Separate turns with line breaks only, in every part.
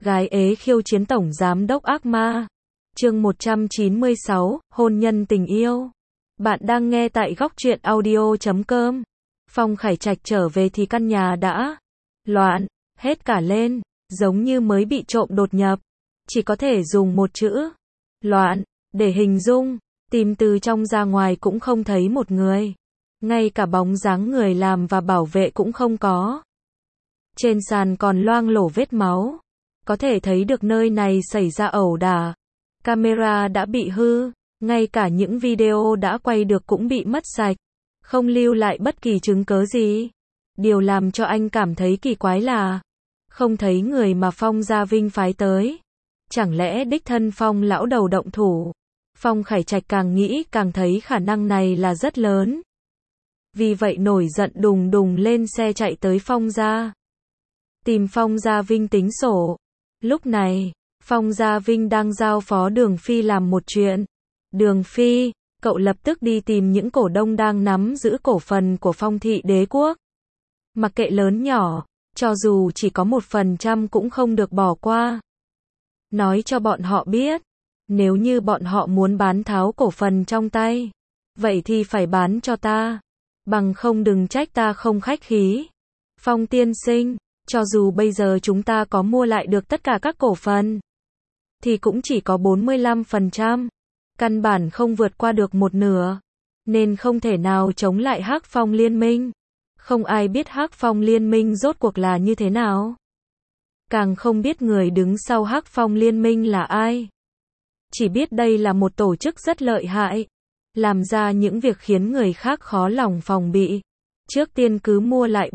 Gái ế khiêu chiến tổng giám đốc ác ma. Chương 196, hôn nhân tình yêu. Bạn đang nghe tại góc truyện audio.com. Phong Khải Trạch trở về thì căn nhà đã loạn hết cả lên, giống như mới bị trộm đột nhập. Chỉ có thể dùng một chữ loạn để hình dung. Tìm từ trong ra ngoài cũng không thấy một người, ngay cả bóng dáng người làm và bảo vệ cũng không có. Trên sàn còn loang lổ vết máu, có thể thấy được nơi này xảy ra ẩu đả. Camera đã bị hư, ngay cả những video đã quay được cũng bị mất sạch, không lưu lại bất kỳ chứng cớ gì. Điều làm cho anh cảm thấy kỳ quái là không thấy người mà Phong Gia Vinh phái tới. Chẳng lẽ đích thân Phong lão đầu động thủ? Phong Khải Trạch càng nghĩ càng thấy khả năng này là rất lớn. Vì vậy nổi giận đùng đùng lên xe chạy tới Phong Gia, tìm Phong Gia Vinh tính sổ. Lúc này, Phong Gia Vinh đang giao phó Đường Phi làm một chuyện. Đường Phi, cậu lập tức đi tìm những cổ đông đang nắm giữ cổ phần của Phong Thị Đế Quốc. Mặc kệ lớn nhỏ, cho dù chỉ có 1% cũng không được bỏ qua. Nói cho bọn họ biết, nếu như bọn họ muốn bán tháo cổ phần trong tay, vậy thì phải bán cho ta, bằng không đừng trách ta không khách khí. Phong tiên sinh, cho dù bây giờ chúng ta có mua lại được tất cả các cổ phần, thì cũng chỉ có 45%, căn bản không vượt qua được một nửa, nên không thể nào chống lại Hắc Phong Liên Minh. Không ai biết Hắc Phong Liên Minh rốt cuộc là như thế nào, càng không biết người đứng sau Hắc Phong Liên Minh là ai. Chỉ biết đây là một tổ chức rất lợi hại, làm ra những việc khiến người khác khó lòng phòng bị. Trước tiên cứ mua lại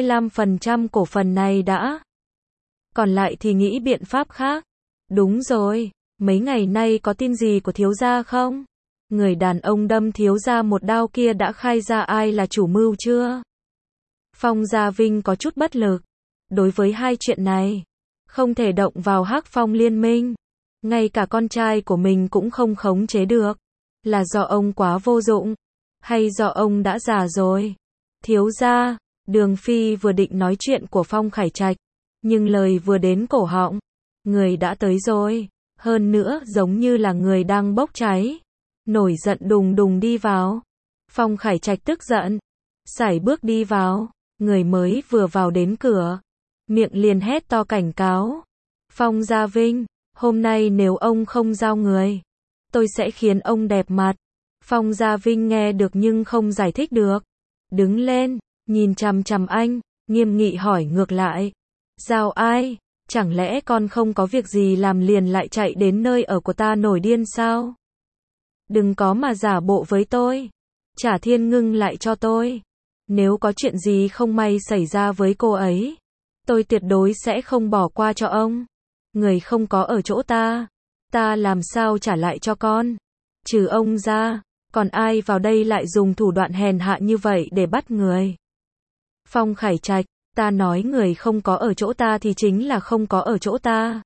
45% cổ phần này đã, còn lại thì nghĩ biện pháp khác. Đúng rồi, mấy ngày nay có tin gì của thiếu gia không? Người đàn ông đâm thiếu gia một đao kia đã khai ra ai là chủ mưu chưa? Phong Gia Vinh có chút bất lực. Đối với hai chuyện này, không thể động vào Hắc Phong Liên Minh. Ngay cả con trai của mình cũng không khống chế được. Là do ông quá vô dụng, hay do ông đã già rồi? Thiếu gia, Đường Phi vừa định nói chuyện của Phong Khải Trạch, nhưng lời vừa đến cổ họng, người đã tới rồi, hơn nữa giống như là người đang bốc cháy. Nổi giận đùng đùng đi vào. Phong Khải Trạch tức giận, sải bước đi vào, người mới vừa vào đến cửa, miệng liền hét to cảnh cáo. Phong Gia Vinh, hôm nay nếu ông không giao người, tôi sẽ khiến ông đẹp mặt. Phong Gia Vinh nghe được nhưng không giải thích được. Đứng lên, nhìn chằm chằm anh, nghiêm nghị hỏi ngược lại. Giao ai? Chẳng lẽ con không có việc gì làm liền lại chạy đến nơi ở của ta nổi điên sao? Đừng có mà giả bộ với tôi. Trả Thiên Ngưng lại cho tôi. Nếu có chuyện gì không may xảy ra với cô ấy, tôi tuyệt đối sẽ không bỏ qua cho ông. Người không có ở chỗ ta, ta làm sao trả lại cho con? Trừ ông ra, còn ai vào đây lại dùng thủ đoạn hèn hạ như vậy để bắt người? Phong Khải Trạch, ta nói người không có ở chỗ ta thì chính là không có ở chỗ ta.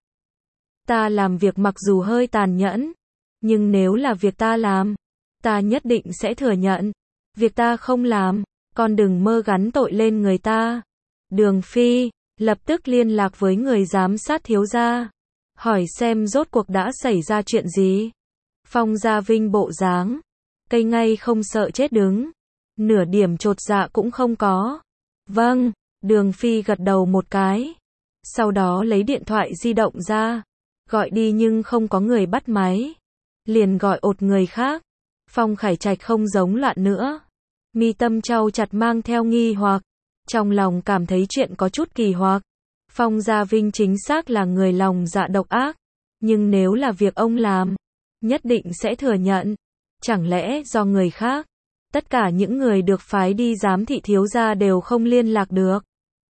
Ta làm việc mặc dù hơi tàn nhẫn, nhưng nếu là việc ta làm, ta nhất định sẽ thừa nhận. Việc ta không làm, con đừng mơ gắn tội lên người ta. Đường Phi lập tức liên lạc với người giám sát thiếu gia, hỏi xem rốt cuộc đã xảy ra chuyện gì. Phong Gia Vinh bộ dáng cây ngay không sợ chết đứng, nửa điểm chột dạ cũng không có. Vâng, Đường Phi gật đầu một cái, sau đó lấy điện thoại di động ra, gọi đi nhưng không có người bắt máy, liền gọi ột người khác. Phong Khải Trạch không giống loạn nữa, mi tâm trao chặt mang theo nghi hoặc, trong lòng cảm thấy chuyện có chút kỳ hoặc. Phong Gia Vinh chính xác là người lòng dạ độc ác, nhưng nếu là việc ông làm, nhất định sẽ thừa nhận. Chẳng lẽ do người khác, tất cả những người được phái đi giám thị thiếu gia đều không liên lạc được?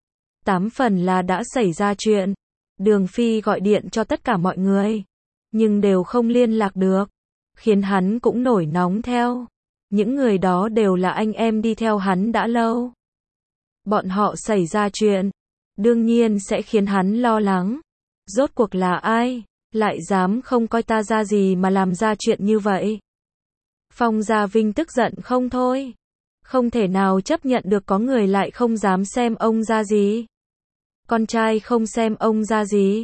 8 phần là đã xảy ra chuyện. Đường Phi gọi điện cho tất cả mọi người, nhưng đều không liên lạc được, khiến hắn cũng nổi nóng theo. Những người đó đều là anh em đi theo hắn đã lâu. Bọn họ xảy ra chuyện, đương nhiên sẽ khiến hắn lo lắng. Rốt cuộc là ai, lại dám không coi ta ra gì mà làm ra chuyện như vậy? Phong Gia Vinh tức giận không thôi. Không thể nào chấp nhận được có người lại không dám xem ông ra gì. Con trai không xem ông ra gì.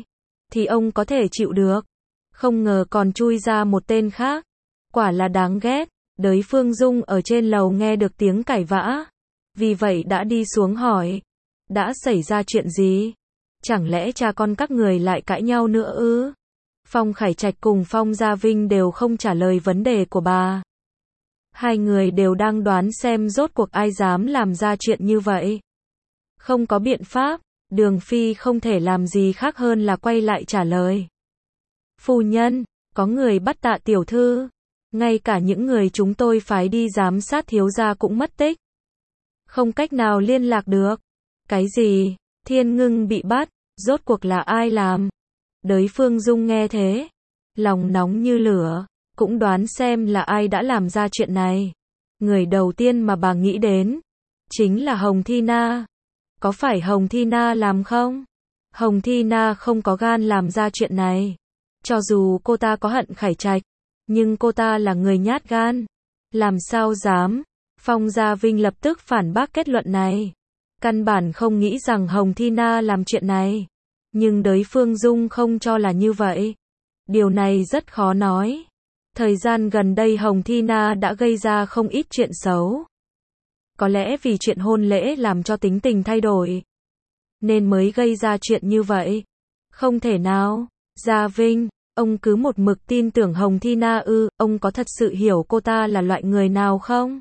thì ông có thể chịu được. Không ngờ còn chui ra một tên khác. Quả là đáng ghét. Đới Phương Dung ở trên lầu nghe được tiếng cãi vã. Vì vậy đã đi xuống hỏi. Đã xảy ra chuyện gì? Chẳng lẽ cha con các người lại cãi nhau nữa ư? Phong Khải Trạch cùng Phong Gia Vinh đều không trả lời vấn đề của bà. Hai người đều đang đoán xem rốt cuộc ai dám làm ra chuyện như vậy. Không có biện pháp, Đường Phi không thể làm gì khác hơn là quay lại trả lời. Phu nhân, có người bắt Tạ tiểu thư. Ngay cả những người chúng tôi phái đi giám sát thiếu gia cũng mất tích. Không cách nào liên lạc được. Cái gì? Thiên Ngưng bị bắt, rốt cuộc là ai làm? Đới Phương Dung nghe thế, lòng nóng như lửa, cũng đoán xem là ai đã làm ra chuyện này. Người đầu tiên mà bà nghĩ đến, chính là Hồng Thi Na. Có phải Hồng Thi Na làm không? Hồng Thi Na không có gan làm ra chuyện này. Cho dù cô ta có hận Khải Trạch, nhưng cô ta là người nhát gan. Làm sao dám? Phong Gia Vinh lập tức phản bác kết luận này. Căn bản không nghĩ rằng Hồng Thi Na làm chuyện này. Nhưng Đới Phương Dung không cho là như vậy. Điều này rất khó nói. Thời gian gần đây Hồng Thi Na đã gây ra không ít chuyện xấu. Có lẽ vì chuyện hôn lễ làm cho tính tình thay đổi, nên mới gây ra chuyện như vậy. Không thể nào. Gia Vinh, ông cứ một mực tin tưởng Hồng Thi Na ư? Ông có thật sự hiểu cô ta là loại người nào không?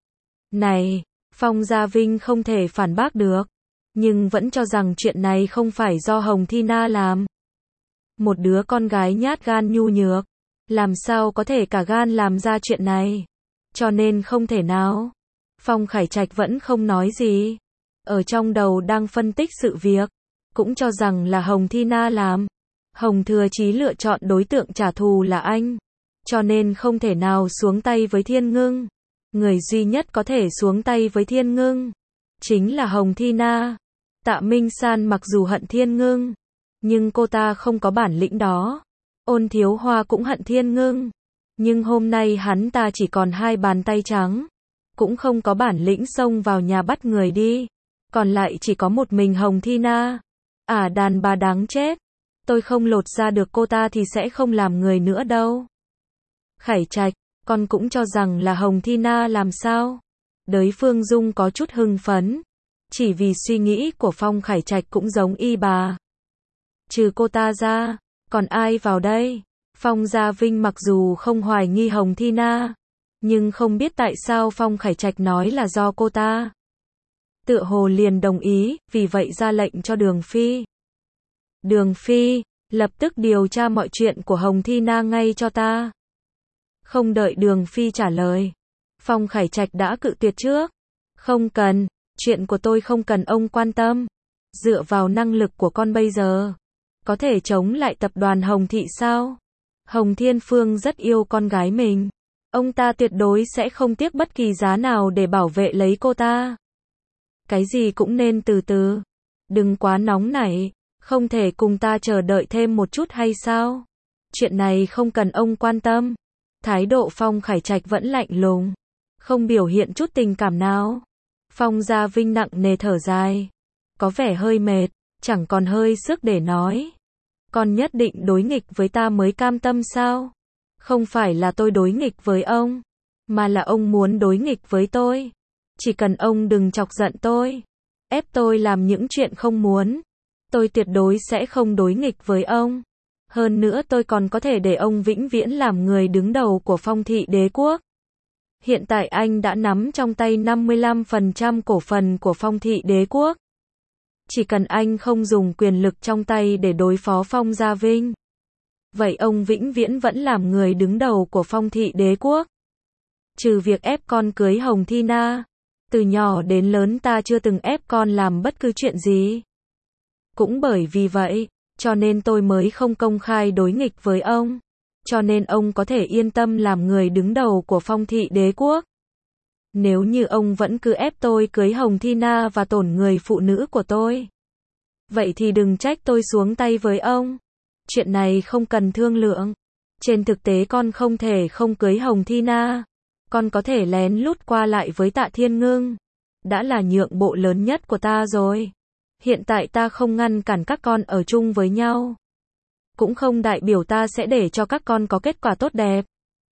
Này, Phong Gia Vinh không thể phản bác được, nhưng vẫn cho rằng chuyện này không phải do Hồng Thi Na làm. Một đứa con gái nhát gan nhu nhược, làm sao có thể cả gan làm ra chuyện này? Cho nên không thể nào. Phong Khải Trạch vẫn không nói gì. Ở trong đầu đang phân tích sự việc, cũng cho rằng là Hồng Thi Na làm. Hồng Thừa Chí lựa chọn đối tượng trả thù là anh, cho nên không thể nào xuống tay với Thiên Ngưng. Người duy nhất có thể xuống tay với Thiên Ngưng chính là Hồng Thi Na. Tạ Minh San mặc dù hận Thiên Ngưng, nhưng cô ta không có bản lĩnh đó. Ôn Thiếu Hoa cũng hận Thiên Ngưng, nhưng hôm nay hắn ta chỉ còn hai bàn tay trắng, cũng không có bản lĩnh xông vào nhà bắt người đi. Còn lại chỉ có một mình Hồng Thi Na. Đàn bà đáng chết. Tôi không lột ra được cô ta thì sẽ không làm người nữa đâu. Khải Trạch, con cũng cho rằng là Hồng Thi Na làm sao? Đới Phương Dung có chút hưng phấn, chỉ vì suy nghĩ của Phong Khải Trạch cũng giống y bà. Trừ cô ta ra, còn ai vào đây? Phong Gia Vinh mặc dù không hoài nghi Hồng Thi Na, nhưng không biết tại sao Phong Khải Trạch nói là do cô ta. Tựa hồ liền đồng ý, vì vậy ra lệnh cho Đường Phi. Đường Phi, lập tức điều tra mọi chuyện của Hồng Thi Na ngay cho ta. Không đợi Đường Phi trả lời, Phong Khải Trạch đã cự tuyệt trước. Không cần, chuyện của tôi không cần ông quan tâm. Dựa vào năng lực của con bây giờ, có thể chống lại tập đoàn Hồng Thị sao? Hồng Thiên Phương rất yêu con gái mình. Ông ta tuyệt đối sẽ không tiếc bất kỳ giá nào để bảo vệ lấy cô ta. Cái gì cũng nên từ từ. Đừng quá nóng nảy. Không thể cùng ta chờ đợi thêm một chút hay sao? Chuyện này không cần ông quan tâm. Thái độ Phong Khải Trạch vẫn lạnh lùng, không biểu hiện chút tình cảm nào. Phong Gia Vinh nặng nề thở dài, có vẻ hơi mệt, chẳng còn hơi sức để nói. Con nhất định đối nghịch với ta mới cam tâm sao? Không phải là tôi đối nghịch với ông, mà là ông muốn đối nghịch với tôi. Chỉ cần ông đừng chọc giận tôi, ép tôi làm những chuyện không muốn, tôi tuyệt đối sẽ không đối nghịch với ông. Hơn nữa tôi còn có thể để ông vĩnh viễn làm người đứng đầu của Phong Thị Đế Quốc. Hiện tại anh đã nắm trong tay 55% cổ phần của Phong Thị Đế Quốc. Chỉ cần anh không dùng quyền lực trong tay để đối phó Phong Gia Vinh, vậy ông vĩnh viễn vẫn làm người đứng đầu của Phong Thị Đế Quốc. Trừ việc ép con cưới Hồng Thi Na, từ nhỏ đến lớn ta chưa từng ép con làm bất cứ chuyện gì. Cũng bởi vì vậy, cho nên tôi mới không công khai đối nghịch với ông. Cho nên ông có thể yên tâm làm người đứng đầu của Phong Thị Đế Quốc. Nếu như ông vẫn cứ ép tôi cưới Hồng Thi Na và tổn người phụ nữ của tôi, vậy thì đừng trách tôi xuống tay với ông. Chuyện này không cần thương lượng. Trên thực tế con không thể không cưới Hồng Thi Na. Con có thể lén lút qua lại với Tạ Thiên Ngưng. Đã là nhượng bộ lớn nhất của ta rồi. Hiện tại ta không ngăn cản các con ở chung với nhau. cũng không đại biểu ta sẽ để cho các con có kết quả tốt đẹp.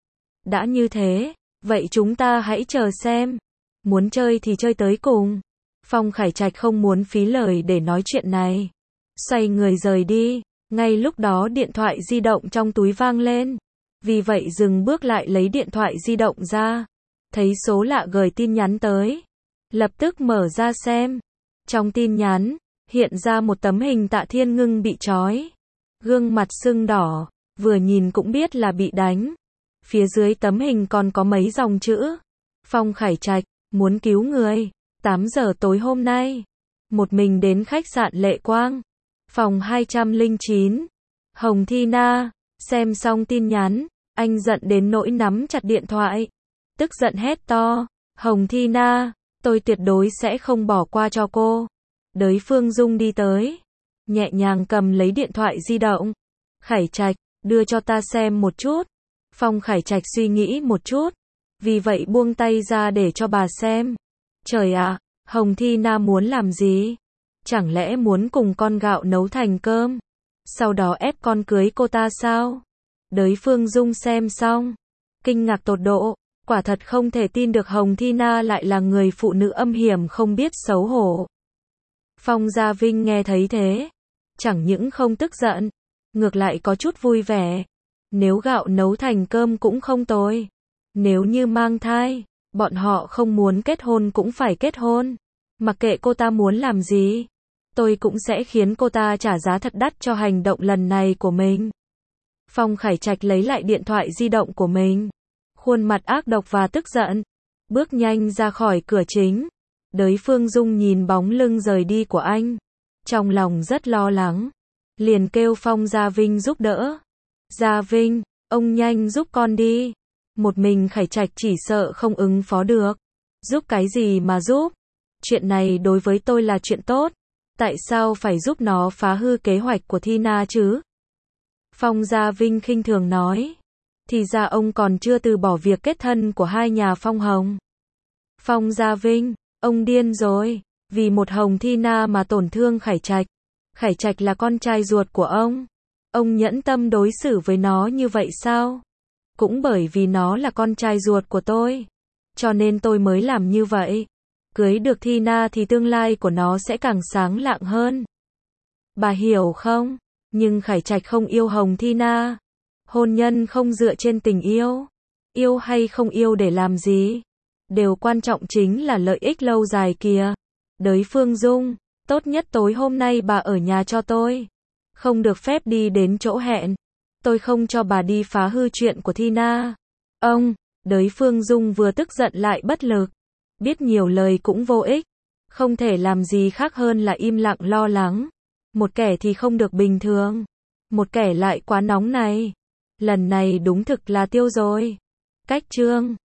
Đã như thế, vậy chúng ta hãy chờ xem. Muốn chơi thì chơi tới cùng. Phong Khải Trạch không muốn phí lời để nói chuyện này. Xoay người rời đi. Ngay lúc đó điện thoại di động trong túi vang lên. Vì vậy dừng bước lại lấy điện thoại di động ra. Thấy số lạ gửi tin nhắn tới. Lập tức mở ra xem. Trong tin nhắn, hiện ra một tấm hình Tạ Thiên Ngưng bị trói. Gương mặt sưng đỏ, vừa nhìn cũng biết là bị đánh. Phía dưới tấm hình còn có mấy dòng chữ. Phong Khải Trạch, muốn cứu người. 8 giờ tối hôm nay. Một mình đến khách sạn Lệ Quang. Phòng 209. Hồng Thi Na. Xem xong tin nhắn, anh giận đến nỗi nắm chặt điện thoại. Tức giận hét to. Hồng Thi Na, tôi tuyệt đối sẽ không bỏ qua cho cô. Đới Phương Dung đi tới. Nhẹ nhàng cầm lấy điện thoại di động. Khải Trạch, đưa cho ta xem một chút. Phong Khải Trạch suy nghĩ một chút. Vì vậy buông tay ra để cho bà xem. Trời ạ, Hồng Thi Na muốn làm gì? Chẳng lẽ muốn cùng con gạo nấu thành cơm? Sau đó ép con cưới cô ta sao? Đới Phương Dung xem xong. Kinh ngạc tột độ. Quả thật không thể tin được Hồng Thi Na lại là người phụ nữ âm hiểm không biết xấu hổ. Phong Gia Vinh nghe thấy thế. Chẳng những không tức giận. Ngược lại có chút vui vẻ. Nếu gạo nấu thành cơm cũng không tồi. Nếu như mang thai, bọn họ không muốn kết hôn cũng phải kết hôn. Mặc kệ cô ta muốn làm gì, tôi cũng sẽ khiến cô ta trả giá thật đắt cho hành động lần này của mình. Phong Khải Trạch lấy lại điện thoại di động của mình. Khuôn mặt ác độc và tức giận. Bước nhanh ra khỏi cửa chính. Đới Phương Dung nhìn bóng lưng rời đi của anh. Trong lòng rất lo lắng. Liền kêu Phong Gia Vinh giúp đỡ. Gia Vinh, ông nhanh giúp con đi. Một mình Khải Trạch chỉ sợ không ứng phó được. Giúp cái gì mà giúp? Chuyện này đối với tôi là chuyện tốt. Tại sao phải giúp nó phá hư kế hoạch của Thi Na chứ? Phong Gia Vinh khinh thường nói. Thì ra ông còn chưa từ bỏ việc kết thân của hai nhà Phong Hồng. Phong Gia Vinh, ông điên rồi. Vì một Hồng Thi Na mà tổn thương Khải Trạch. Khải Trạch là con trai ruột của ông. Ông nhẫn tâm đối xử với nó như vậy sao? Cũng bởi vì nó là con trai ruột của tôi. Cho nên tôi mới làm như vậy. Cưới được Thi Na thì tương lai của nó sẽ càng sáng lạng hơn. Bà hiểu không? Nhưng Khải Trạch không yêu Hồng Thi Na. Hôn nhân không dựa trên tình yêu. Yêu hay không yêu để làm gì? Điều quan trọng chính là lợi ích lâu dài kìa. Đới Phương Dung, tốt nhất tối hôm nay bà ở nhà cho tôi. Không được phép đi đến chỗ hẹn. Tôi không cho bà đi phá hư chuyện của Thi Na. Ông, Đới Phương Dung vừa tức giận lại bất lực. Biết nhiều lời cũng vô ích. Không thể làm gì khác hơn là im lặng lo lắng. Một kẻ thì không được bình thường. Một kẻ lại quá nóng này. Lần này đúng thực là tiêu rồi. Cách chương